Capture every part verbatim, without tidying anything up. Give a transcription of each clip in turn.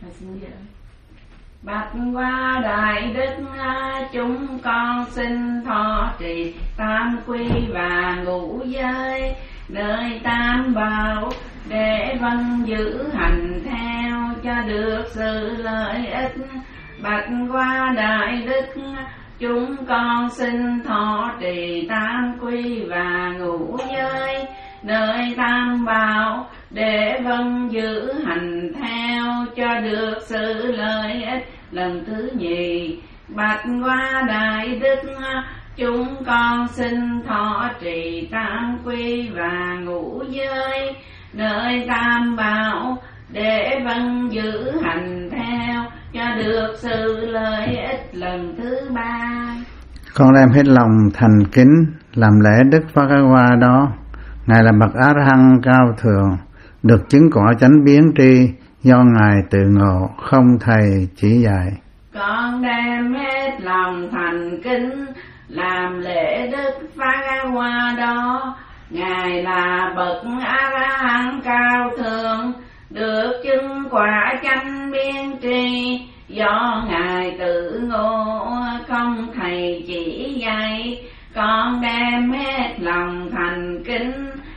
Bạch qua đại đức chúng con xin thọ trì tam quy và ngũ giới nơi tam bảo, để vâng giữ hành theo cho được sự lợi ích. Bạch qua đại đức chúng con xin thọ trì tam quy và ngũ giới nơi tam bảo, để vâng giữ hành theo cho được sự lợi ích. Lần thứ nhì, bạch qua đại đức chúng con xin thọ trì tam quy và ngũ giới nơi tam bảo, để vâng giữ hành theo cho được sự lợi ích. Lần thứ ba, con đem hết lòng thành kính làm lễ Đức Phật Qua đó. Ngài là bậc A La Hán cao thượng, được chứng quả chánh biến tri do Ngài tự ngộ, không thầy chỉ dạy. Con đem hết lòng thành kính làm lễ Đức Phật Qua đó. Ngài là bậc A La Hán cao thượng, được chứng quả chánh biến tri do Ngài tự ngộ, không thầy chỉ dạy. Con đem hết lòng thành kính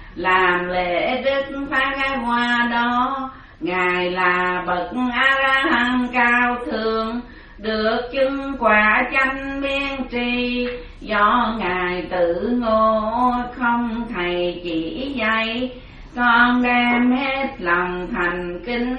làm lễ Đức Phật Qua đó. Ngài là bậc A La Hán cao thượng, được chứng quả chánh biến tri do Ngài tự ngộ, không thầy chỉ dạy. Con đem hết lòng thành kính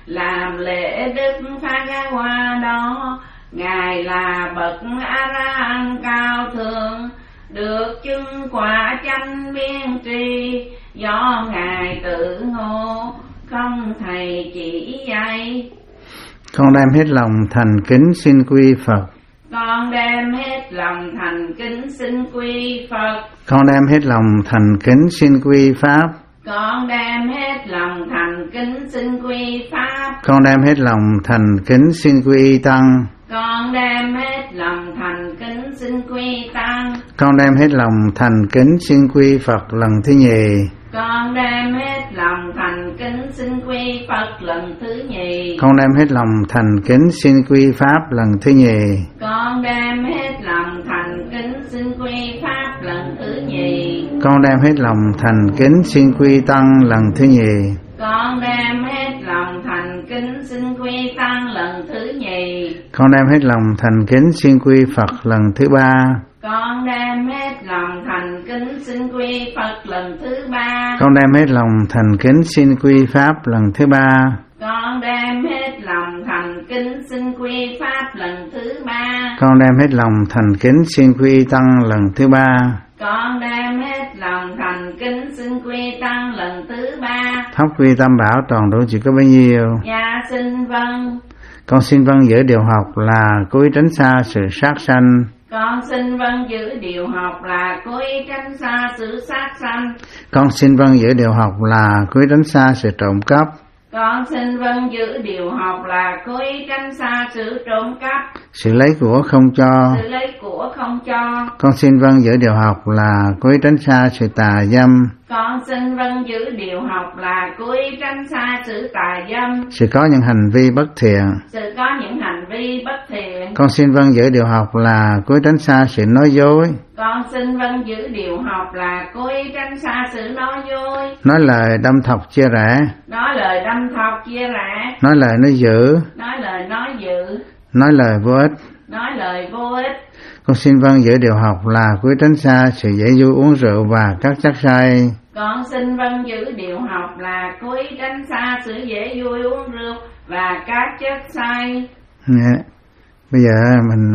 làm lễ Đức Phật Qua đó. Ngài là bậc A La Hán cao thượng, được chứng quả chánh biến tri do Ngài tự ngộ, không thầy chỉ dạy. Con đem hết lòng thành kính xin quy Phật. Con đem hết lòng thành kính xin quy Phật. Con đem hết lòng thành kính xin quy Pháp. Con đem hết lòng thành kính xin quy Pháp. Con đem hết lòng thành kính xin quy Tăng. Con đem hết lòng thành kính xin quy Tăng. Con đem hết lòng thành kính xin quy Phật lần thứ nhì. Con đem hết lòng thành kính xin quy Phật lần thứ nhì. Con đem hết lòng thành kính xin quy Pháp lần thứ nhì. Con đem hết lòng thành kính xin quy Pháp lần thứ nhì. Con đem hết lòng thành kính xin quy Tăng lần thứ nhì. Con đem hết lòng thành kính xin quy Tăng lần thứ nhì. Con đem hết lòng thành kính xin quy Phật lần thứ ba. Con đem hết lòng thành kính xin quy Phật lần thứ ba. Con đem hết lòng thành kính xin quy Pháp lần thứ ba. Con đem hết lòng thành kính xin quy Pháp lần thứ ba. Con đem hết lòng thành kính xin quy Tăng lần thứ ba. Con đem hết lòng thành kính xin quy Tăng lần thứ ba. Pháp quy Tam Bảo toàn đủ chỉ có bấy nhiêu? Dạ xin vâng. Con xin vâng giữ điều học là cố ý tránh xa sự sát sanh. Con xin vâng giữ điều học là cố ý tránh xa sự sát sanh. Con xin vâng giữ điều học là cố ý tránh xa sự trộm cắp. Con xin vâng giữ điều học là cố ý tránh xa sự trộm cắp. Sự lấy của không cho. Sự lấy của không cho. Con xin vâng giữ điều học là cố ý tránh xa sự tà dâm. Con xin vâng giữ điều học là cố ý tránh xa sự tà dâm. Sự có những hành vi bất thiện. Sự có những hành vi bất thiện. Con xin vâng giữ điều học là cố ý tránh xa sự nói dối. Con xin vâng giữ điều học là cố ý tránh xa sự nói dối. Nói lời đâm thọc chia rẽ. Nói lời đâm thọc chia rẽ. Nói lời nói dữ. Nói lời nói dữ. Nói lời vô ích. Nói lời vô ích. Con xin vâng giữ điều học là cố ý tránh xa sự dễ vui uống rượu và các chất say. Con xin vâng giữ điều học là cố ý tránh xa sự dễ vui uống rượu và các chất say. Yeah. Bây giờ mình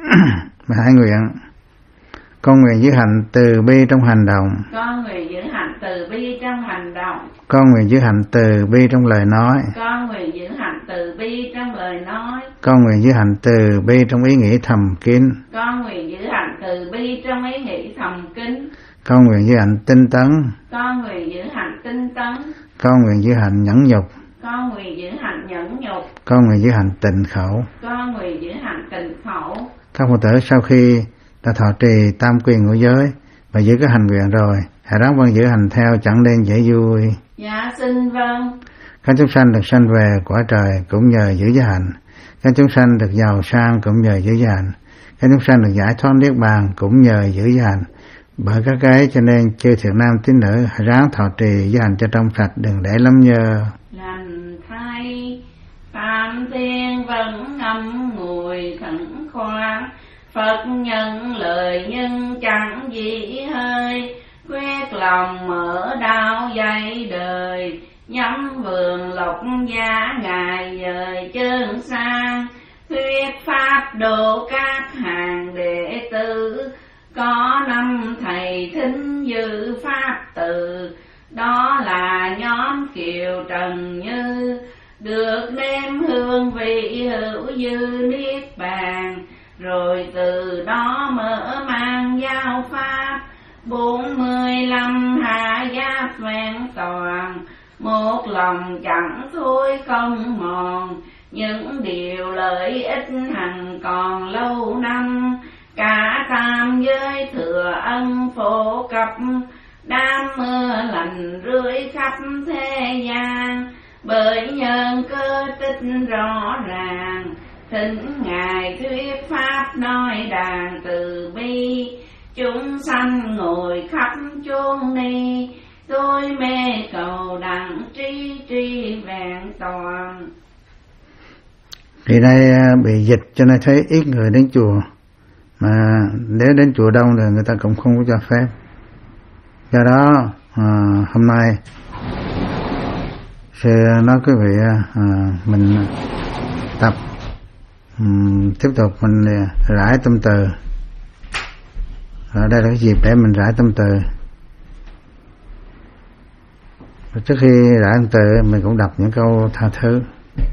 mình hãy nguyện. Con nguyện giữ hạnh từ bi trong hành động. Con nguyện giữ hạnh từ bi trong hành động. Con nguyện giữ hạnh từ bi trong lời nói. Con nguyện giữ hạnh từ bi trong lời nói. Con nguyện giữ hạnh từ bi trong ý nghĩ thầm kín. Con nguyện giữ hạnh từ bi trong ý nghĩ thầm kín. Con nguyện giữ hạnh tinh tấn. Con nguyện giữ hạnh tinh tấn. Con nguyện giữ hạnh nhẫn nhục. Con nguyện giữ hạnh nhẫn nhục. Con nguyện giữ hạnh tịnh khẩu. Con nguyện giữ hạnh tịnh khẩu. Các Phật tử sau khi đã thọ trì tam quy ngũ giới và giữ các hành nguyện rồi, hãy ráng vâng giữ hành theo chẳng nên dễ vui. Dạ xin vâng. Các chúng sanh được sanh về cõi trời cũng nhờ giữ giới hạnh. Các chúng sanh được giàu sang cũng nhờ giữ giới hạnh. Các chúng sanh được giải thoát niết bàn cũng nhờ giữ giới hạnh. Bởi các cái cho nên chư thiện nam tín nữ ráng thọ trì giới hạnh cho trong sạch, đừng để lắm nhơ. Lành thay Phạm Thiên vẫn ngâm ngùi khẩn khoan, Phật nhân lời nhân chẳng dĩ hơi, quyết lòng mở đau dây đời, nhắm vườn lộc giá ngài dời chân sang, thuyết pháp độ các hàng đệ tử, có năm thầy thính dự pháp từ, đó là nhóm Kiều Trần Như, được nếm hương vị hữu dư niết bàn, rồi từ đó mở mang giao pháp, bốn mươi lăm hạ giáp vẹn toàn, một lòng chẳng thôi không mòn, những điều lợi ích hằng còn lâu năm, cả tam giới thừa ân phổ cập, đám mưa lành rưới khắp thế gian, bởi nhân cơ tích rõ ràng, thỉnh ngài thuyết pháp nói đàn từ bi, chúng sanh ngồi khắp chốn ni, tôi mê cầu đặng tri tri vẹn toàn. Thì đây bị dịch cho nên thấy ít người đến chùa, mà nếu đến chùa đông thì người ta cũng không có cho phép. Do đó à, hôm nay sẽ nói quý vị à, mình tập um, tiếp tục mình rải tâm từ. Ở đây là cái dịp để mình rải tâm từ. Và trước khi rải tâm từ mình cũng đọc những câu tha thứ.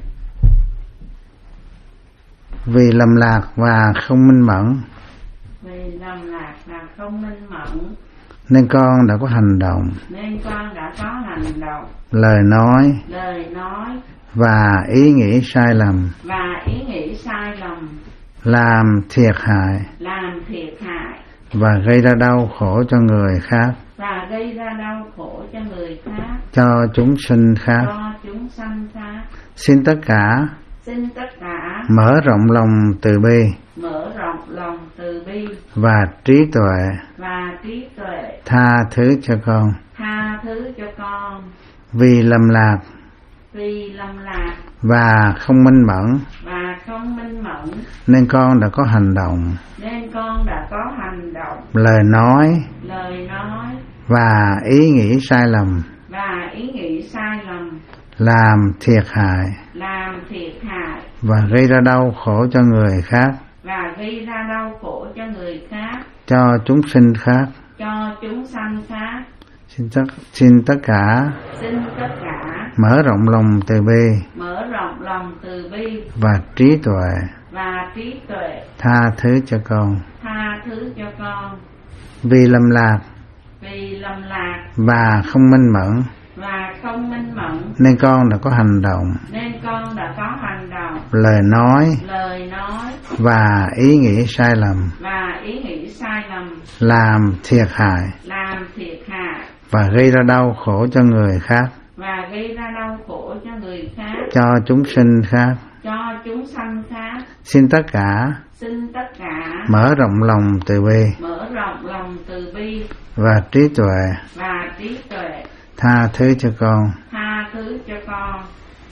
Vì lầm lạc và không minh mẫn, vì lầm lạc và không minh mẫn, nên con đã có hành động, nên con đã có hành động, lời nói, lời nói và ý nghĩ sai lầm, và ý nghĩ sai lầm, làm thiệt hại, làm thiệt hại và gây ra đau khổ cho người khác, và gây ra đau khổ cho người khác, cho chúng sinh khác. cho chúng sanh khác. Xin tất cả Xin tất cả mở rộng lòng từ bi mở rộng lòng từ bi và trí tuệ, và trí tuệ, tha thứ cho con. tha thứ cho con. Vì lầm lạc Vì lầm lạc và không minh mẫn, và không minh mẫn, nên con đã có hành động, nên con đã có hành động, lời nói lời nói và ý nghĩ sai lầm, và ý nghĩ sai lầm, làm thiệt hại làm thiệt hại và gây ra đau khổ cho người khác, và gây ra đau khổ cho người khác, cho chúng sinh khác. cho chúng sanh khác. Xin tất, xin tất cả Xin tất cả mở rộng lòng từ bi mở rộng lòng từ bi và trí tuệ, và trí tuệ, tha thứ cho con. tha thứ cho con. Vì lầm lạc Vì lầm lạc và không minh mẫn, và không minh mẫn, nên con đã có hành động, nên con đã có hành động, lời nói lời nói và ý nghĩ sai lầm, và ý nghĩ sai lầm, làm thiệt hại làm thiệt hại và gây ra đau khổ cho người khác, và gây ra đau khổ cho người khác, cho chúng sinh khác. cho chúng sanh khác. Xin tất cả Xin tất cả mở rộng lòng từ bi mở rộng lòng từ bi và trí tuệ, và trí tuệ, tha thứ cho con. tha thứ cho con.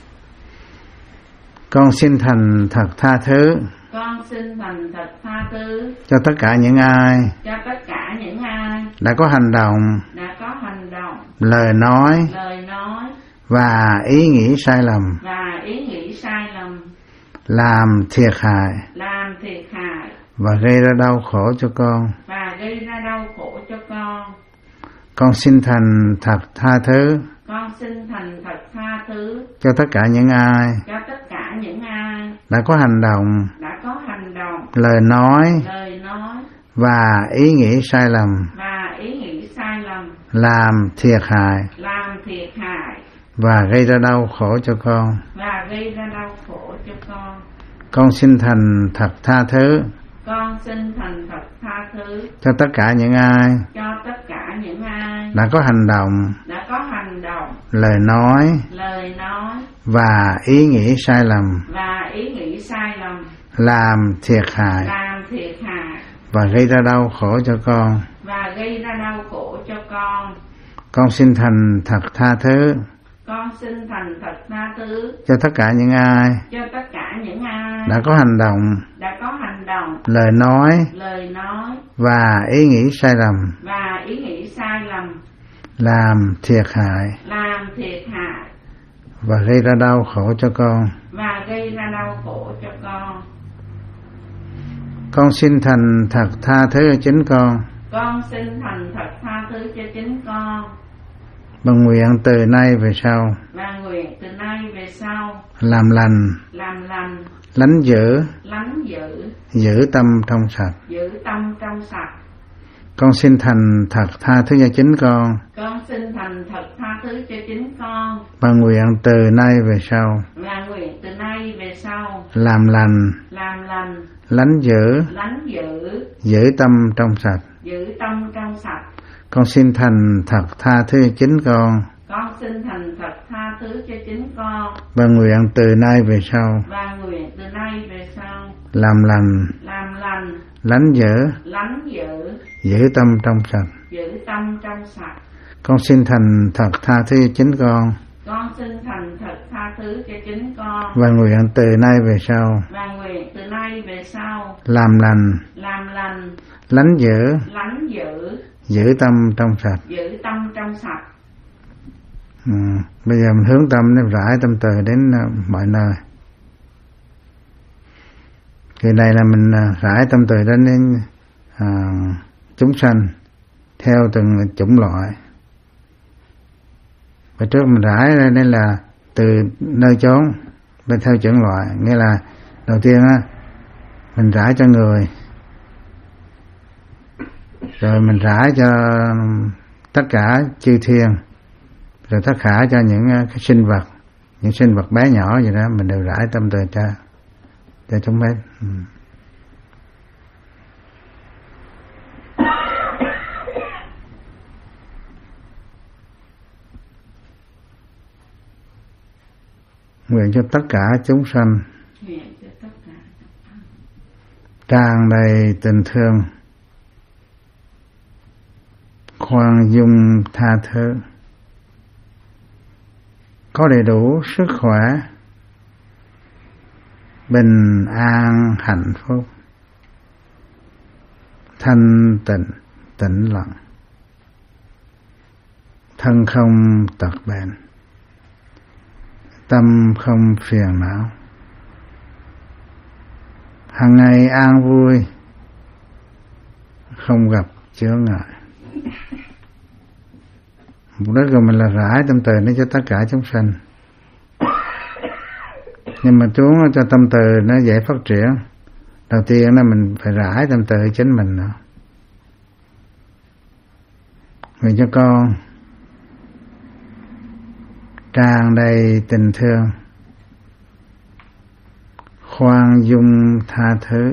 Con xin thành thật tha thứ Con xin thành thật tha thứ cho tất cả những ai cho tất cả những ai đã có hành động, đã có hành động, lời nói lời nói và ý nghĩ sai lầm, và ý nghĩ sai lầm, làm thiệt hại làm thiệt hại và gây ra đau khổ cho con. và gây ra đau khổ cho con. Con xin thành thật tha thứ Con xin thành thật tha thứ cho tất cả những ai cho tất cả những ai đã có hành động, đã có hành động, lời nói lời nói và ý nghĩ sai lầm, và ý nghĩ sai lầm, làm thiệt hại làm thiệt hại và gây ra đau khổ cho con. và gây ra đau khổ cho con. Con xin thành thật tha thứ Con xin thành thật tha thứ cho tất cả những ai cho tất cả những ai đã có hành động, đã có hành động, lời nói, lời nói và ý nghĩ sai lầm, và ý nghĩ sai lầm, làm thiệt hại, làm thiệt hại và gây ra đau khổ cho con. và gây ra đau khổ cho con. Con xin thành thật tha thứ Con xin thành thật tha thứ cho tất cả những ai cho tất cả những ai đã có hành động, đã có hành động, lời nói lời nói và ý nghĩ sai lầm, và ý nghĩ sai lầm, làm thiệt hại làm thiệt hại và gây ra đau khổ cho con. và gây ra đau khổ cho con. Con xin thành thật tha thứ cho chính con, Con xin thành thật tha thứ cho chính con, bằng nguyện từ nay về sau và nguyện từ nay về sau làm lành, làm lành, lánh giữ, lánh giữ, giữ tâm trong sạch. giữ tâm trong sạch. Con xin thành thật tha thứ cho chính con, Con xin thành thật tha thứ cho chính con, bằng nguyện từ nay về sau và nguyện từ nay về sau làm lành, làm lành, lánh giữ, lánh giữ, giữ tâm trong sạch. giữ tâm trong sạch. Con xin thành thật tha thứ cho chính con, Con xin thành thật tha thứ cho chính con, bằng nguyện từ nay về sau và nguyện từ nay về sau làm lành, làm lành, lánh giữ, lánh giữ, giữ tâm trong sạch. giữ tâm trong sạch. Con xin thành thật tha thứ cho chính con, Con xin thành thật tha thứ cho chính con, và nguyện từ nay về sau và nguyện từ nay về sau làm lành, làm lành, lánh giữ, lánh giữ, giữ tâm trong sạch. giữ tâm trong sạch. Ừ. Bây giờ mình hướng tâm để rải tâm từ đến uh, mọi nơi. Kỳ này là mình uh, rải tâm từ đến đến uh, chúng sanh theo từng chủng loại. Và trước mình rải ra đây là từ nơi chốn bên theo chủng loại, nghĩa là đầu tiên á mình rải cho người, rồi mình rải cho tất cả chư thiên, rồi tất cả cho những cái sinh vật, những sinh vật bé nhỏ gì đó mình đều rải tâm từ cho cho chúng hết. Ừ. Nguyện cho tất cả chúng sanh Nguyện cho tất cả tràn đầy tình thương, khoan dung tha thứ, có đầy đủ sức khỏe, bình an hạnh phúc, thanh tịnh tĩnh lặng, thân không tật bệnh, tâm không phiền não, hàng ngày an vui, không gặp chướng ngại. Mục đích của mình là rải tâm từ nó cho tất cả chúng sanh, nhưng mà chúng cho tâm từ nó dễ phát triển. Đầu tiên là mình phải rải tâm từ chính mình nữa. Nguyện cho con tràn đầy tình thương, khoan dung tha thứ,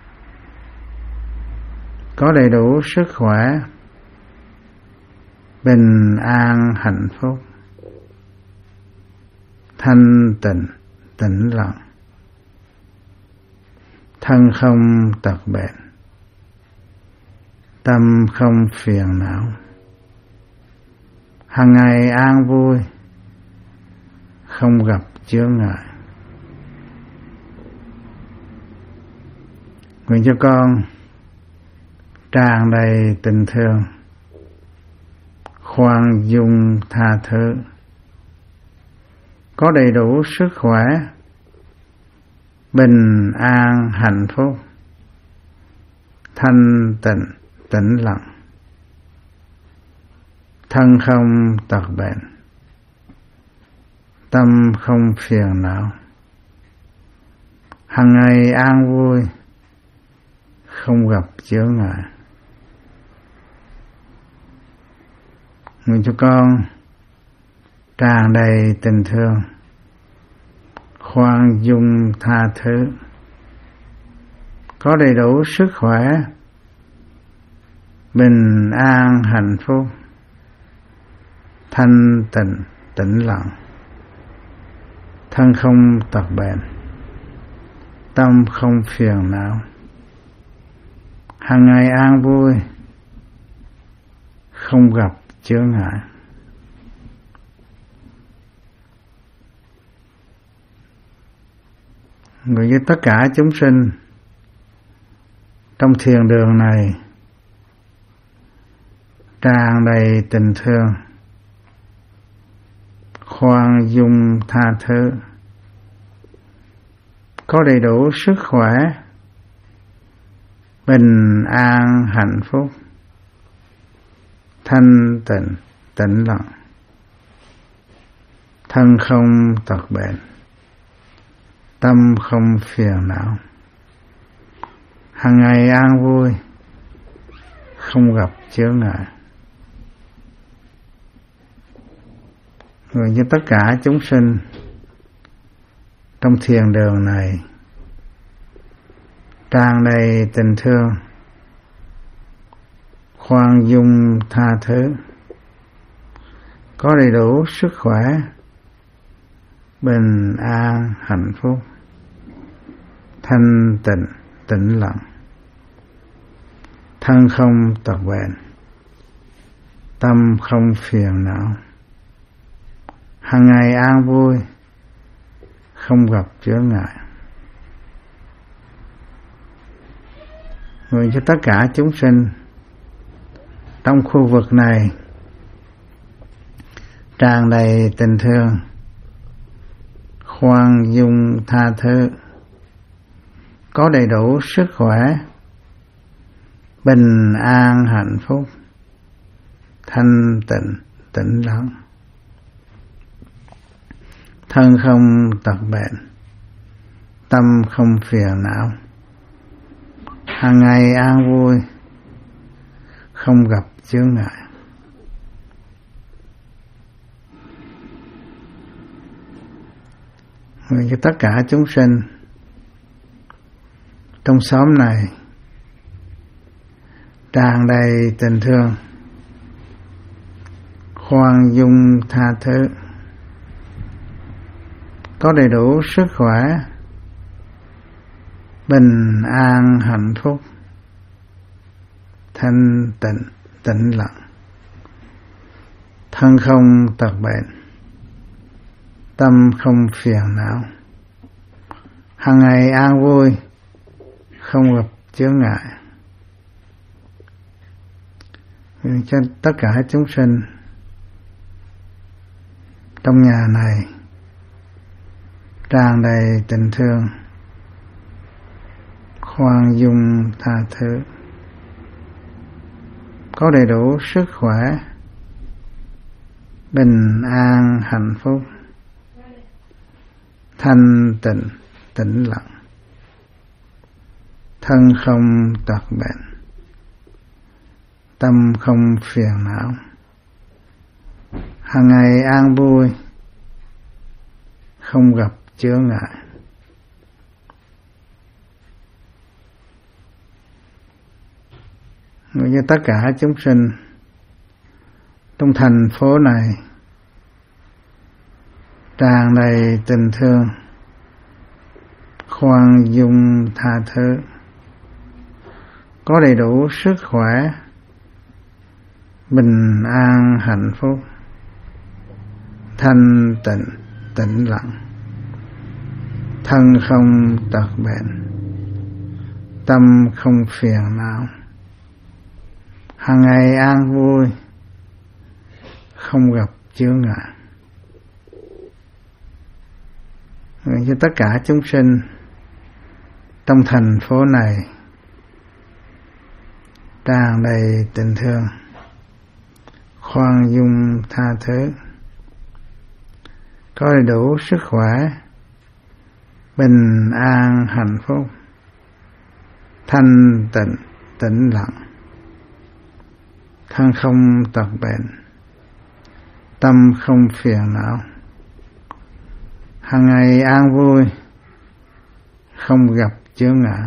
có đầy đủ sức khỏe, bình an hạnh phúc, thanh tịnh tĩnh lặng, thân không tật bệnh, tâm không phiền não, hàng ngày an vui, không gặp chướng ngại. Nguyện cho con tràn đầy tình thương, khoan dung tha thứ, có đầy đủ sức khỏe, bình an hạnh phúc, thanh tịnh tĩnh lặng, thân không tật bệnh, tâm không phiền não, hàng ngày an vui, không gặp chướng ngại. Nguyện cho con tràn đầy tình thương, khoan dung tha thứ, có đầy đủ sức khỏe, bình an hạnh phúc, thanh tịnh tĩnh lặng, thân không tật bệnh, tâm không phiền não, hàng ngày an vui, không gặp chướng ngại. Người với tất cả chúng sinh trong thiền đường này tràn đầy tình thương, khoan dung tha thứ, có đầy đủ sức khỏe, bình an hạnh phúc, thanh tịnh tĩnh lặng, thân không tật bệnh, tâm không phiền não, hàng ngày an vui, không gặp chướng ngại. Người với tất cả chúng sinh trong thiền đường này tràn đầy tình thương, khoan dung tha thứ, có đầy đủ sức khỏe, bình an hạnh phúc, thanh tịnh tĩnh lặng, thân không tật bệnh, tâm không phiền não, hàng ngày an vui, không gặp chướng ngại. Nguyện cho tất cả chúng sinh trong khu vực này tràn đầy tình thương, khoan dung tha thứ, có đầy đủ sức khỏe, bình an hạnh phúc, thanh tịnh tĩnh lặng, thân không tật bệnh, tâm không phiền não, hàng ngày an vui, không gặp chướng ngại. Nguyện cho tất cả chúng sinh trong xóm này tràn đầy tình thương, khoan dung tha thứ, có đầy đủ sức khỏe, bình an hạnh phúc, thanh tịnh tĩnh lặng, thân không tật bệnh, tâm không phiền não, hàng ngày an vui, không gặp chướng ngại. Nguyện cho tất cả chúng sinh trong nhà này tràn đầy tình thương, khoan dung tha thứ, có đầy đủ sức khỏe, bình an hạnh phúc, thanh tịnh tĩnh lặng, thân không tật bệnh, tâm không phiền não, hàng ngày an vui, không gặp chướng ngại. Nguyện cho tất cả chúng sinh trong thành phố này tràn đầy tình thương, khoan dung tha thứ, có đầy đủ sức khỏe, bình an hạnh phúc, thanh tịnh tĩnh lặng, thân không tật bệnh, tâm không phiền não, hàng ngày an vui, không gặp chướng ngại. Nguyện cho tất cả chúng sinh trong thành phố này tràn đầy tình thương, khoan dung tha thứ, có đầy đủ sức khỏe, bình an hạnh phúc, thanh tịnh tĩnh lặng, thân không tật bệnh, tâm không phiền não, hàng ngày an vui, không gặp chướng ngại.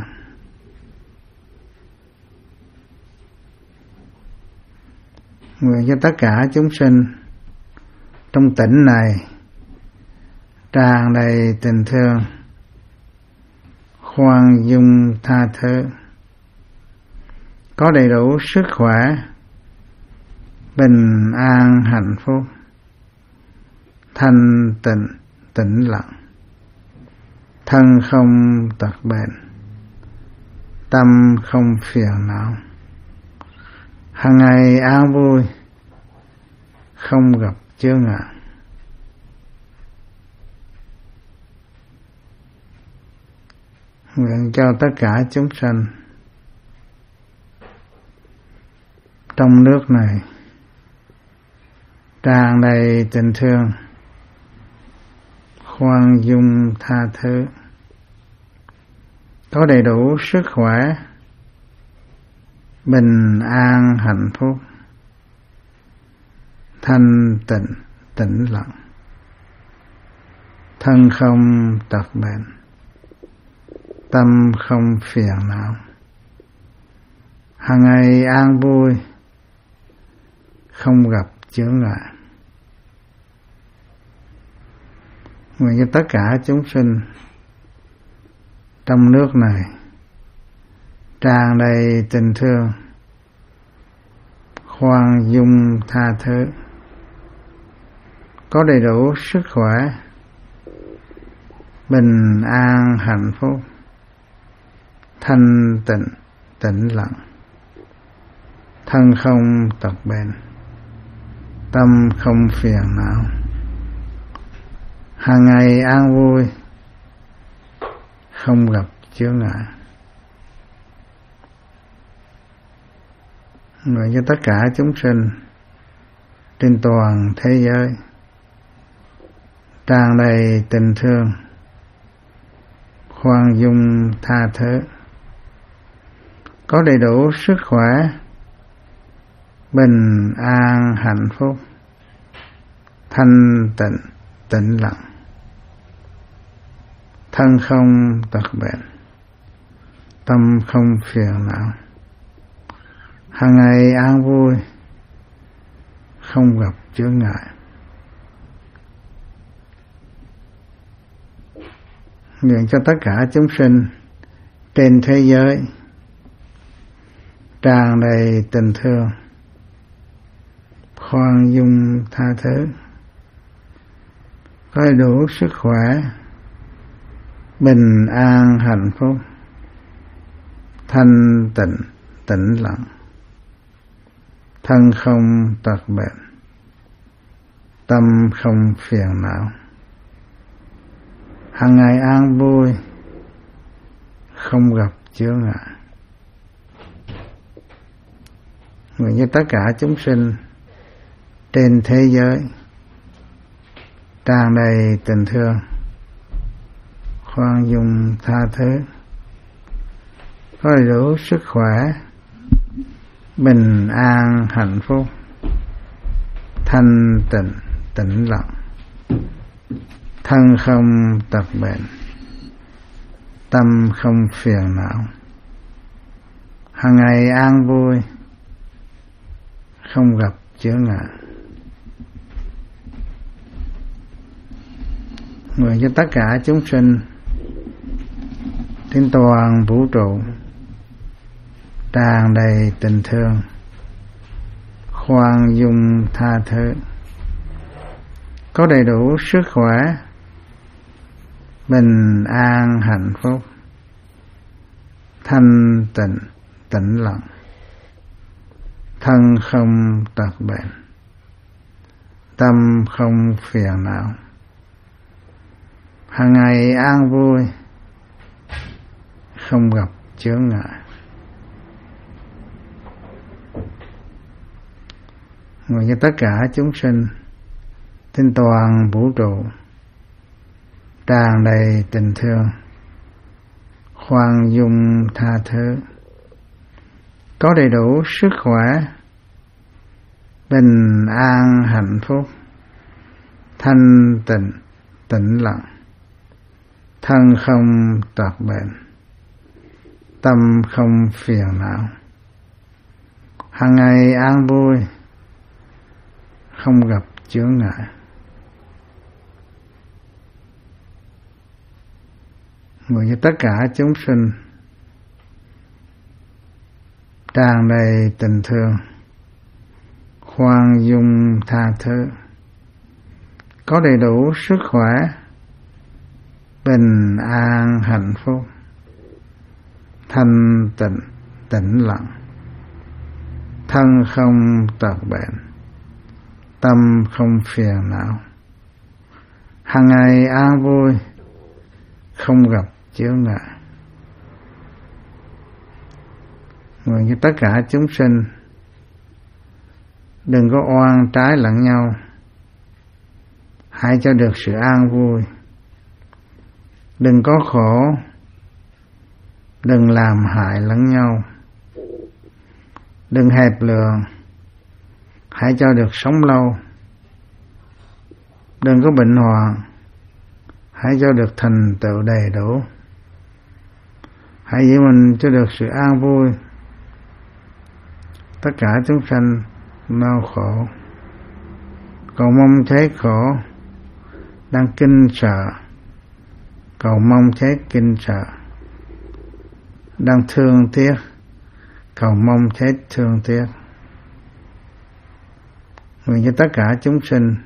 Nguyện cho tất cả chúng sinh trong tỉnh này tràn đầy tình thương, khoan dung tha thứ, có đầy đủ sức khỏe, bình an hạnh phúc, thanh tịnh tĩnh lặng, thân không tật bệnh, tâm không phiền não, hàng ngày an vui, không gặp chướng ngại. Nguyện cho tất cả chúng sanh trong nước này tràn đầy tình thương, khoan dung tha thứ, có đầy đủ sức khỏe, bình an hạnh phúc, thanh tịnh tĩnh lặng, thân không tật bệnh, tâm không phiền não, hàng ngày an vui, không gặp chướng ngại. Nguyện cho tất cả chúng sinh trong nước này tràn đầy tình thương, khoan dung tha thứ, có đầy đủ sức khỏe, bình an hạnh phúc, thanh tịnh tĩnh lặng, thân không tật bệnh, tâm không phiền não, hàng ngày an vui, không gặp chướng ngại. Nguyện cho tất cả chúng sinh trên toàn thế giới tràn đầy tình thương, khoan dung tha thứ, có đầy đủ sức khỏe, bình an hạnh phúc, thanh tịnh tĩnh lặng, thân không tật bệnh, tâm không phiền não, hàng ngày an vui, không gặp chướng ngại. Nguyện cho tất cả chúng sinh trên thế giới tràn đầy tình thương, khoan dung tha thứ, có đủ sức khỏe, bình an hạnh phúc, thanh tịnh tĩnh lặng, thân không tật bệnh, tâm không phiền não, hàng ngày an vui, không gặp chướng ngại. Nguyện cho tất cả chúng sinh trên thế giới tràn đầy tình thương, khoan dung tha thứ, có đầy đủ sức khỏe, bình an hạnh phúc, thanh tịnh tĩnh lặng, thân không tật bệnh, tâm không phiền não, hàng ngày an vui, không gặp chướng ngại. Nguyện cho tất cả chúng sinh trên toàn vũ trụ tràn đầy tình thương, khoan dung tha thứ, có đầy đủ sức khỏe, bình an hạnh phúc, thanh tịnh tĩnh lặng, thân không tật bệnh, tâm không phiền não, hàng ngày an vui, không gặp chướng ngại. Nguyện cho tất cả chúng sinh trên toàn vũ trụ tràn đầy tình thương, khoan dung tha thứ, có đầy đủ sức khỏe, bình an hạnh phúc, thanh tịnh tĩnh lặng, thân không tật bệnh, tâm không phiền não, hàng ngày an vui, không gặp chướng ngại. nguyện cho tất cả chúng sinh tràn đầy tình thương, khoan dung tha thứ, có đầy đủ sức khỏe, bình an hạnh phúc, thanh tịnh tĩnh lặng, thân không tật bệnh, tâm không phiền não, hàng ngày an vui, không gặp chướng ngại. Nguyện cho tất cả chúng sinh đừng có oan trái lẫn nhau, hãy cho được sự an vui, đừng có khổ, đừng làm hại lẫn nhau, đừng hẹp lường, hãy cho được sống lâu, đừng có bệnh hoạn, hãy cho được thành tựu đầy đủ, hãy giữ mình cho được sự an vui. Tất cả chúng sanh đau khổ, cầu mong chết khổ, đang kinh sợ, cầu mong chết kinh sợ, đang thương tiếc, cầu mong chết thương tiếc. Nguyện cho tất cả chúng sinh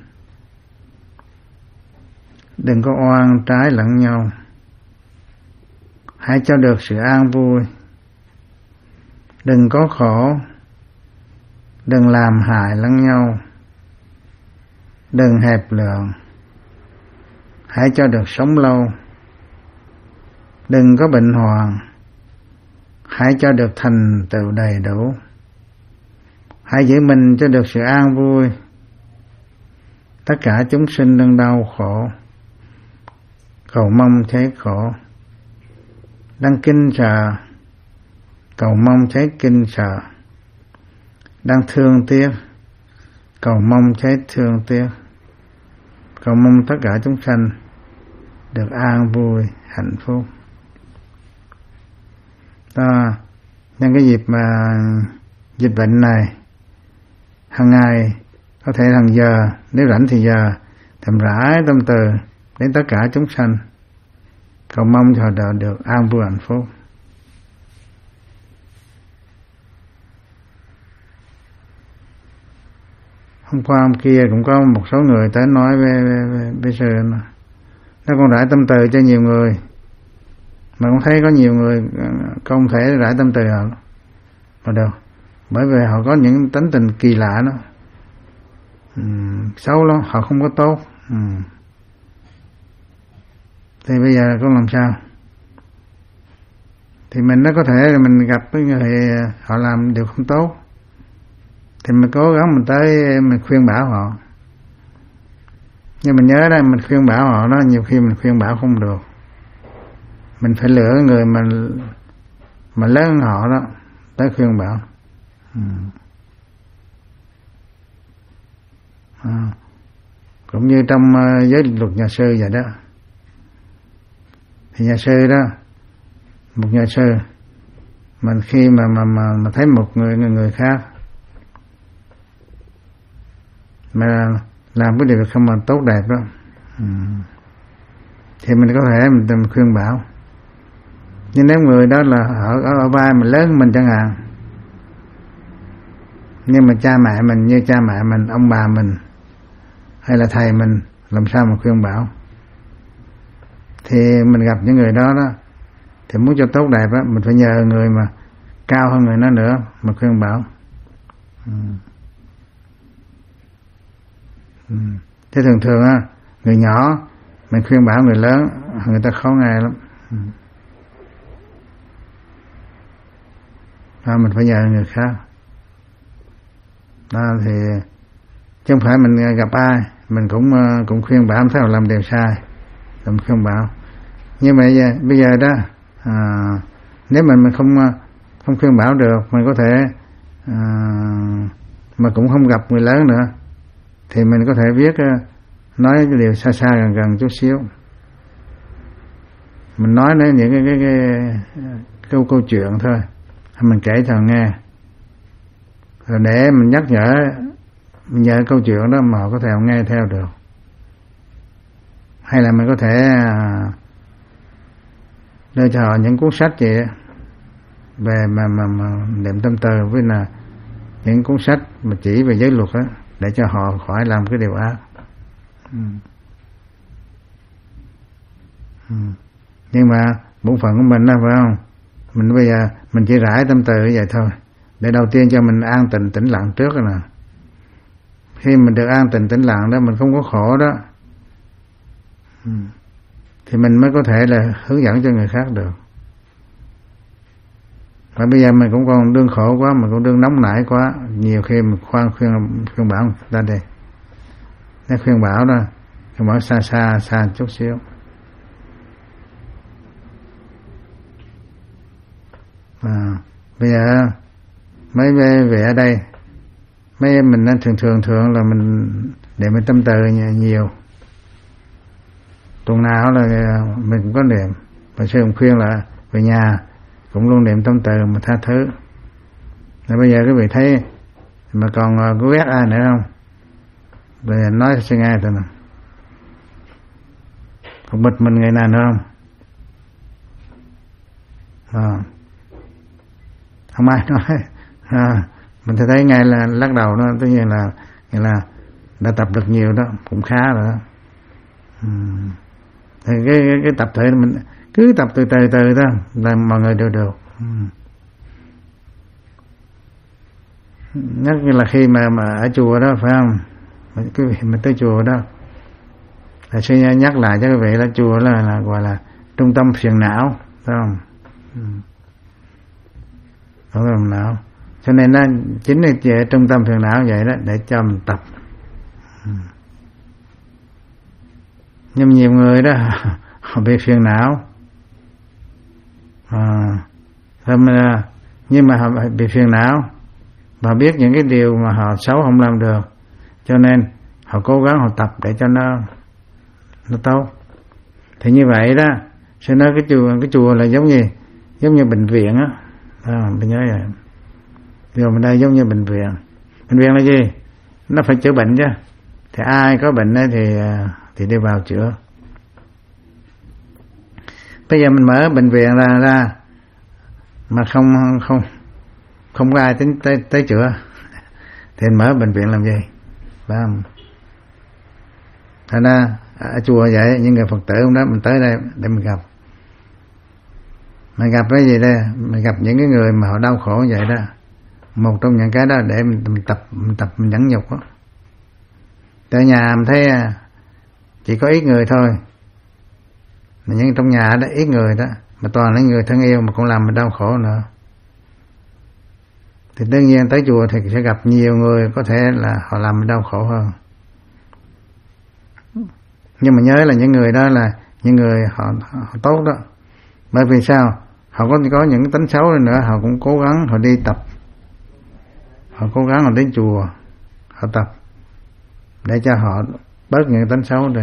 đừng có oan trái lẫn nhau, hãy cho được sự an vui, đừng có khổ, đừng làm hại lẫn nhau, đừng hẹp lường, hãy cho được sống lâu, đừng có bệnh hoạn, hãy cho được thành tựu đầy đủ, hãy giữ mình cho được sự an vui. Tất cả chúng sinh đang đau khổ, cầu mong chết khổ, đang kinh sợ, cầu mong chết kinh sợ, đang thương tiếc, cầu mong chết thương tiếc, cầu mong tất cả chúng sanh được an vui hạnh phúc. Ta nhân cái dịp mà dịch bệnh này, hàng ngày có thể hàng giờ, nếu rảnh thì giờ thầm rãi tâm từ đến tất cả chúng sanh, cầu mong cho họ được an vui hạnh phúc. Hôm qua hôm kia cũng có một số người tới nói về, về, về, về sự nó còn rải tâm từ cho nhiều người, mà cũng thấy có nhiều người không thể rải tâm từ họ mà được, bởi vì họ có những tính tình kỳ lạ đó, uhm, xấu lắm, họ không có tốt. uhm. Thì bây giờ có làm sao? Thì mình nó có thể là mình gặp cái người họ làm điều không tốt, thì mình cố gắng mình tới mình khuyên bảo họ. Nhưng mình nhớ đây, mình khuyên bảo họ đó, nhiều khi mình khuyên bảo không được, mình phải lựa người mà mà lớn hơn họ đó tới khuyên bảo. ừ. à. Cũng như trong uh, giới luật nhà sư vậy đó, thì nhà sư đó, một nhà sư mình khi mà mà mà, mà thấy một người người, người khác mà làm cái điều không mà tốt đẹp đó, ừ. thì mình có thể mình, mình khuyên bảo. Nhưng nếu người đó là ở, ở, ở vai mình lớn hơn mình chẳng hạn, nhưng mà cha mẹ mình như cha mẹ mình, ông bà mình hay là thầy mình, làm sao mà khuyên bảo? Thì mình gặp những người đó đó, thì muốn cho tốt đẹp đó, mình phải nhờ người mà cao hơn người đó nữa mà khuyên bảo. ừ. Ừ. Thế thường thường á, người nhỏ mình khuyên bảo người lớn, người ta khó nghe lắm. ừ. Đó, mình phải nhờ người khác. Đó thì chứ không phải mình gặp ai mình cũng cũng khuyên bảo, thấy họ làm điều sai mình khuyên bảo. Nhưng mà bây giờ, bây giờ đó à, nếu mình mình không không khuyên bảo được, mình có thể à, mà cũng không gặp người lớn nữa, thì mình có thể viết nói cái điều xa xa gần gần chút xíu, mình nói đến những cái cái, cái câu câu chuyện thôi, mình kể cho họ nghe, rồi để mình nhắc nhở, mình nhớ câu chuyện đó mà họ có thể họ nghe theo được. Hay là mình có thể đưa cho họ những cuốn sách vậy về mà mà mà niệm tâm từ, với là những cuốn sách mà chỉ về giới luật á, để cho họ khỏi làm cái điều ác. Ừ. Ừ. Nhưng mà bổn phận của mình đó, phải không? Mình bây giờ mình chỉ rải tâm từ như vậy thôi, để đầu tiên cho mình an tịnh tĩnh lặng trước rồi nè. Khi mình được an tịnh tĩnh lặng đó, mình không có khổ đó, ừ, thì mình mới có thể là hướng dẫn cho người khác được. Mà bây giờ mình cũng còn đương khổ quá, mình cũng đương nóng nảy quá, nhiều khi mình khoan khuyên khuyên bảo người ta đây, nó khuyên bảo đó, khuyên bảo xa xa xa chút xíu. À, bây giờ mấy về ở đây, mấy em mình thường thường thường là mình để mình tâm từ nhiều, tuần nào là mình cũng có niệm. Và sư cũng khuyên là về nhà cũng luôn niệm tâm từ mà tha thứ. Rồi bây giờ quý vị thấy mà còn có ghét ai nữa không? Bây giờ nói sẽ nghe thôi nè. Còn bật mình người nào nữa không? À, không ai nói. À, mình thấy ngay là lắc đầu đó, tất nhiên là nghĩa là đã tập được nhiều đó, cũng khá rồi đó. Uhm. Thì cái, cái, cái tập thể mình cứ tập từ từ từ đó là mọi người đều được. Uhm. Nhất là khi mà mà ở chùa đó, phải không? Quý vị mà tới chùa đó là sư nhắc lại cho quý vị là chùa là, là gọi là trung tâm phiền não, phải không? Uhm. Trung tâm phiền não. Cho nên đó, chính là về trung tâm phiền não vậy đó, để cho mình tập. Nhưng nhiều người đó họ bị phiền não, à, mà, nhưng mà họ bị phiền não và biết những cái điều mà họ xấu không làm được, cho nên họ cố gắng họ tập để cho nó nó tốt. Thì như vậy đó, sẽ nói cái chùa cái chùa là giống như giống như bệnh viện á, à, mình nhớ vậy. Rồi mình đây giống như bệnh viện. Bệnh viện là gì? Nó phải chữa bệnh chứ. Thì ai có bệnh ấy thì thì đi vào chữa. Bây giờ mình mở bệnh viện ra ra mà không không không có ai tính tới tới chữa thì mình mở bệnh viện làm gì? Phải không? Thành ra ở chùa vậy, những người Phật tử cũng đó, mình tới đây để mình gặp. Mình gặp cái gì đây? Mình gặp những cái người mà họ đau khổ vậy đó. Một trong những cái đó để mình, mình tập mình tập mình nhẫn nhục đó. Tại nhà mình thấy chỉ có ít người thôi, mà những trong nhà đó ít người đó, mà toàn là người thân yêu mà cũng làm mình đau khổ nữa. Thì đương nhiên tới chùa thì sẽ gặp nhiều người có thể là họ làm mình đau khổ hơn. Nhưng mà nhớ là những người đó là những người họ, họ tốt đó. Bởi vì sao? Họ có có những tính xấu nữa, họ cũng cố gắng họ đi tập. Họ cố gắng họ đến chùa, họ tập để cho họ bớt những tính xấu rồi.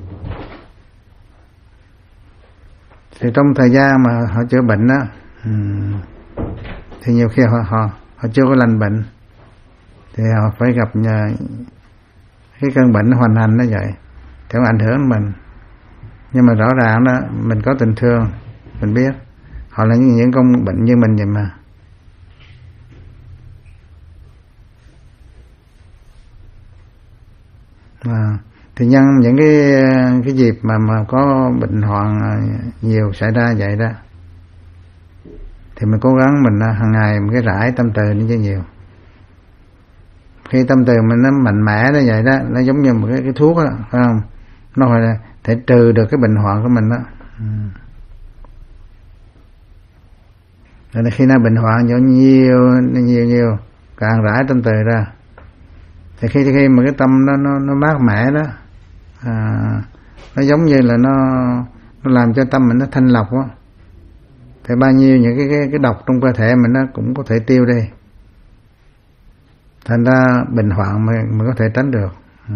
Thì trong thời gian mà họ chữa bệnh đó, thì nhiều khi họ họ họ chưa có lành bệnh, thì họ phải gặp nhà, cái cơn bệnh nó hoành hành nó vậy, thì nó ảnh hưởng đến mình. Nhưng mà rõ ràng đó, mình có tình thương, mình biết họ là những những con bệnh như mình vậy mà. À, thì nhân những cái cái dịp mà mà có bệnh hoạn nhiều xảy ra vậy đó, thì mình cố gắng mình hàng ngày mình cái rải tâm từ đi cho nhiều. Khi tâm từ mình nó mạnh mẽ đó vậy đó, nó giống như một cái, cái thuốc đó, phải không? Nó phải là thể trừ được cái bệnh hoạn của mình đó. Ừ. Rồi khi nào bệnh hoạn nhiều nhiều nhiều nhiều càng rải tâm từ ra, thì khi khi mà cái tâm nó nó nó mát mẻ đó, à, nó giống như là nó nó làm cho tâm mình nó thanh lọc á, thì bao nhiêu những cái cái cái độc trong cơ thể mình nó cũng có thể tiêu đi. Thành ra bệnh hoạn mình mình có thể tránh được. Ừ.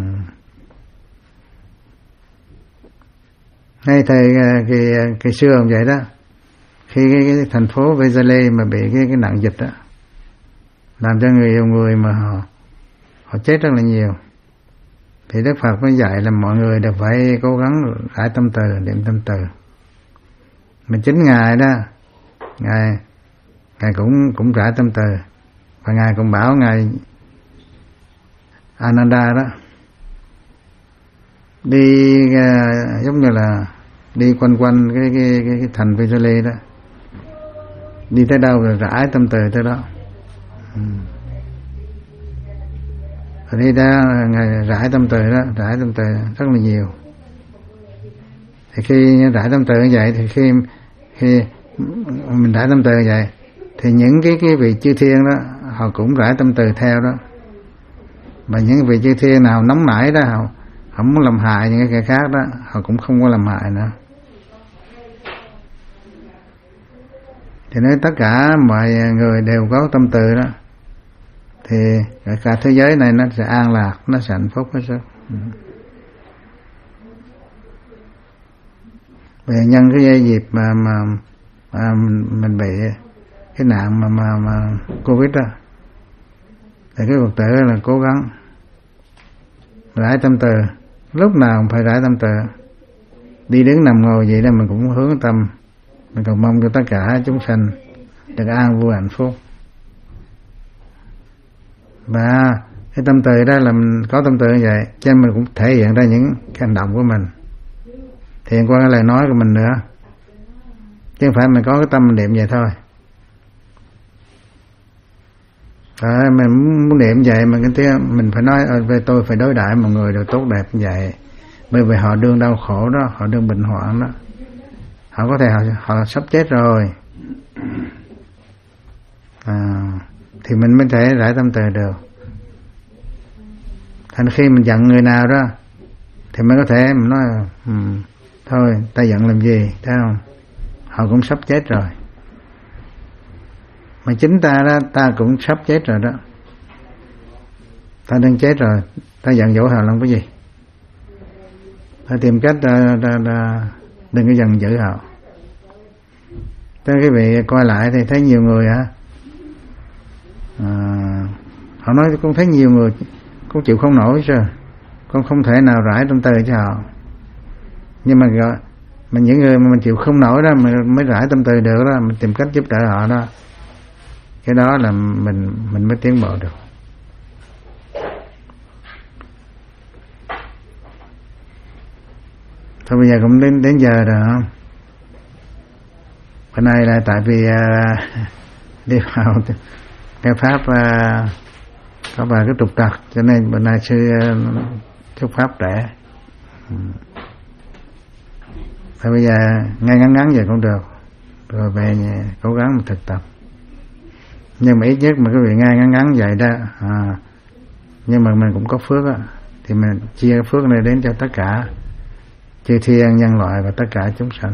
Ngay thời cái cái xưa cũng vậy đó. Khi cái, cái thành phố Vezale mà bị cái cái nạn dịch đó, làm cho người nhiều người mà họ họ chết rất là nhiều, thì Đức Phật mới dạy là mọi người đều phải cố gắng rải tâm từ, niệm tâm từ. Mà chính Ngài đó, Ngài Ngài cũng cũng rải tâm từ, và Ngài cũng bảo Ngài Ananda đó đi uh, giống như là đi quanh quanh cái cái cái, cái thành Vesali đó, đi tới đâu rồi rải tâm từ tới đó. Ừ. Rồi đi ra Ngài rải tâm từ đó, rải tâm từ rất là nhiều. Thì khi rải tâm từ như vậy, thì khi khi mình rải tâm từ như vậy, thì những cái cái vị chư thiên đó họ cũng rải tâm từ theo đó. Và những vị chư thiên nào nóng nảy đó, họ không muốn làm hại những cái kẻ khác đó, họ cũng không có làm hại nữa. Thì nếu tất cả mọi người đều có tâm từ đó, thì cả thế giới này nó sẽ an lạc, nó sẽ hạnh phúc hết sức. Về nhân cái dây dịp mà mà, mà mình bị cái nạn mà mà mà Covid đó, thì cái Phật tử là cố gắng rải tâm từ, lúc nào cũng phải rải tâm từ. Đi đứng nằm ngồi gì đó mình cũng hướng tâm, mình cầu mong cho tất cả chúng sanh được an vui hạnh phúc. Và cái tâm từ đó là mình có tâm từ như vậy, cho nên mình cũng thể hiện ra những cái hành động của mình, thể hiện qua cái lời nói của mình nữa, chứ không phải mình có cái tâm mình niệm vậy thôi. À, mình muốn niệm vậy mà cái tiếng mình phải nói về tôi phải đối đãi mọi người đều tốt đẹp như vậy, bởi vì họ đương đau khổ đó, họ đương bệnh hoạn đó, họ có thể họ, họ sắp chết rồi, à, thì mình mới thể rải tâm từ được. Thành khi mình giận người nào đó thì mới có thể mình nói um, thôi ta giận làm gì, thấy không, họ cũng sắp chết rồi. Mà chính ta đó, ta cũng sắp chết rồi đó, ta đang chết rồi, ta giận dỗi họ làm cái gì, ta tìm cách ta, ta, ta đừng có giận dữ họ. Tới cái vị coi lại thì thấy nhiều người hả, à, họ nói con thấy nhiều người con chịu không nổi chứ, con không thể nào rải tâm từ cho họ. Nhưng mà mà những người mà mình chịu không nổi đó mình mới rải tâm từ được đó, mình tìm cách giúp đỡ họ đó, cái đó là mình mình mới tiến bộ được. Thôi bây giờ cũng đến đến giờ rồi không? Bữa nay là tại vì uh, đi vào cái pháp uh, có vài cái trục trặc, cho nên bữa nay sư uh, thuyết pháp trẻ. Hmm. Thôi bây giờ ngay ngắn ngắn vậy cũng được, rồi về nhà cố gắng mà thực tập. Nhưng mà ít nhất mà cái vị ngay ngắn ngắn vậy đó, à, nhưng mà mình cũng có phước á, thì mình chia phước này đến cho tất cả chư thiên nhân loại và tất cả chúng sanh.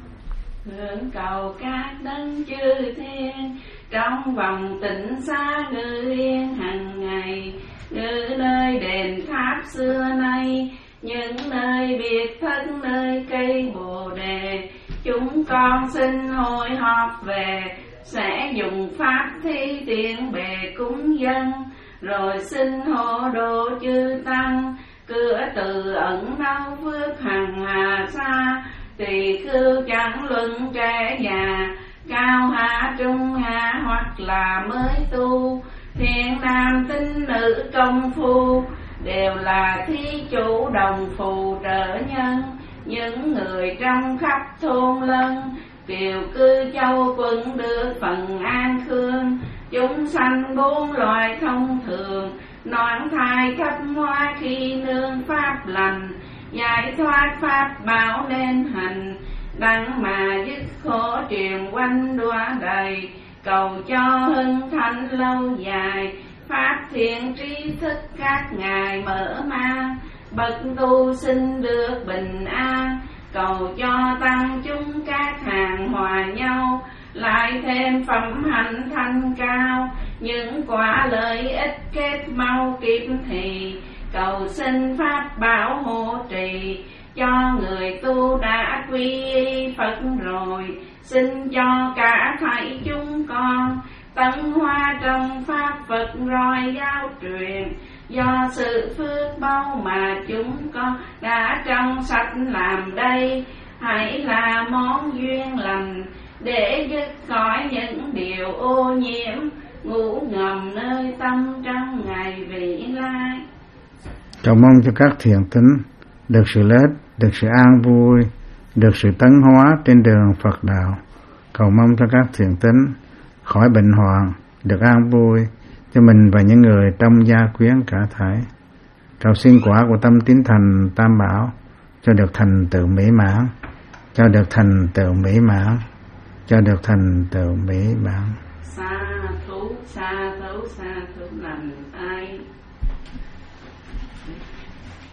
Hưởng cầu các đấng chư thiên trong vòng tịnh xá ngự yên hằng ngày, ngự nơi đền tháp xưa nay, những nơi biệt thất nơi cây bồ đề. Chúng con xin hội họp về, sẽ dùng pháp thi tiện bề cúng dân, rồi xin hộ độ chư tăng. Cửa từ ẩn nâu phước hằng hà xa, tỳ khưu chẳng luận trẻ già, cao hạ trung hạ hoặc là mới tu. Thiện nam tín nữ công phu, đều là thí chủ đồng phù trợ nhân. Những người trong khắp thôn lân, kiều cư châu quân được phần an khương. Chúng sanh bốn loài thông thường, noãn thai thấp hoa khi nương pháp lành. Giải thoát pháp bảo nên hành, đặng mà dứt khổ truyền quanh đọa đầy. Cầu cho hưng thạnh lâu dài, pháp thiện trí thức các ngài mở mang. Bậc tu sinh được bình an, cầu cho tăng chúng các hàng hòa nhau. Lại thêm phẩm hạnh thanh cao, những quả lợi ích kết mau kịp thì. Cầu xin pháp bảo hộ trì, cho người tu đã quy y Phật rồi. Xin cho cả thảy chúng con tấn hoa trong pháp Phật roi giáo truyền. Do sự phước báu mà chúng con đã trong sạch làm đây, hãy là món duyên lành để dứt khỏi những điều ô nhiễm ngủ ngầm nơi tâm trong ngày vị lai. Cầu mong cho các thiện tín được sự lợi ích, được sự an vui, được sự tấn hóa trên đường Phật đạo. Cầu mong cho các thiện tín khỏi bệnh hoạn, được an vui cho mình và những người trong gia quyến cả thảy. Cầu xin quả của tâm tín thành Tam Bảo cho được thành tựu mỹ mãn, cho được thành tựu mỹ mãn, cho được thành tựu mỹ mãn. Sa thú, sa thú, sa thú lành ai.